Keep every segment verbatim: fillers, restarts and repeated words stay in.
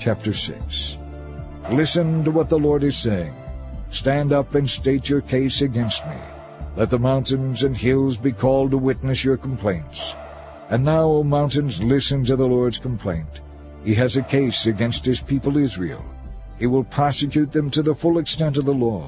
Chapter six. Listen to what the Lord is saying. Stand up and state your case against me. Let the mountains and hills be called to witness your complaints. And now, O mountains, listen to the Lord's complaint. He has a case against his people Israel. He will prosecute them to the full extent of the law.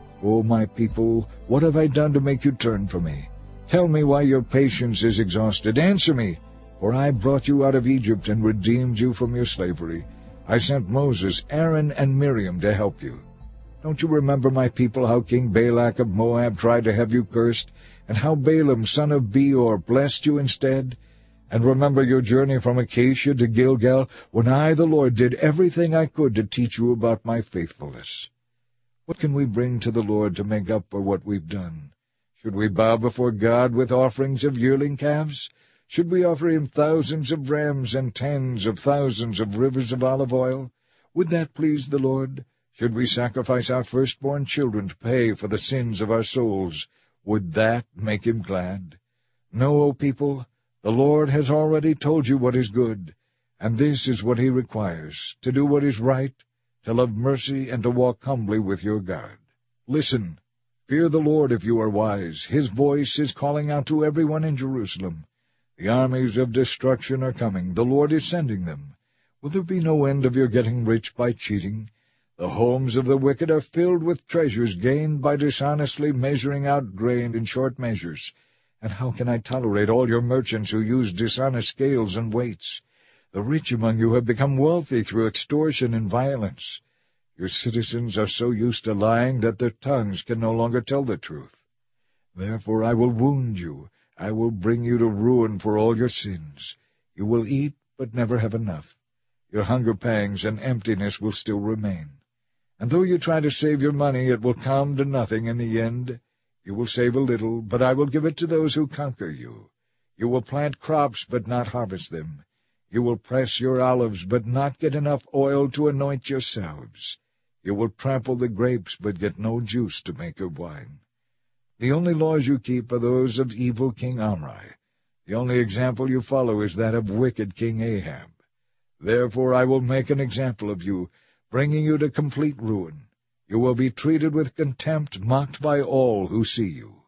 O my people, what have I done to make you turn from me? Tell me why your patience is exhausted. Answer me, for I brought you out of Egypt and redeemed you from your slavery. I sent Moses, Aaron, and Miriam to help you. Don't you remember, my people, how King Balak of Moab tried to have you cursed, and how Balaam, son of Beor, blessed you instead? And remember your journey from Acacia to Gilgal, when I, the Lord, did everything I could to teach you about my faithfulness. What can we bring to the Lord to make up for what we've done? Should we bow before God with offerings of yearling calves? Should we offer him thousands of rams and tens of thousands of rivers of olive oil? Would that please the Lord? Should we sacrifice our firstborn children to pay for the sins of our souls? Would that make him glad? No, O people, the Lord has already told you what is good, and this is what he requires, to do what is right, to love mercy, and to walk humbly with your God. Listen, fear the Lord if you are wise. His voice is calling out to everyone in Jerusalem. The armies of destruction are coming. The Lord is sending them. Will there be no end of your getting rich by cheating? The homes of the wicked are filled with treasures gained by dishonestly measuring out grain in short measures. And how can I tolerate all your merchants who use dishonest scales and weights? The rich among you have become wealthy through extortion and violence. Your citizens are so used to lying that their tongues can no longer tell the truth. Therefore I will wound you. I will bring you to ruin for all your sins. You will eat, but never have enough. Your hunger pangs and emptiness will still remain. And though you try to save your money, it will come to nothing in the end. You will save a little, but I will give it to those who conquer you. You will plant crops, but not harvest them. You will press your olives, but not get enough oil to anoint yourselves. You will trample the grapes, but get no juice to make your wine. The only laws you keep are those of evil King Omri. The only example you follow is that of wicked King Ahab. Therefore I will make an example of you, bringing you to complete ruin. You will be treated with contempt, mocked by all who see you.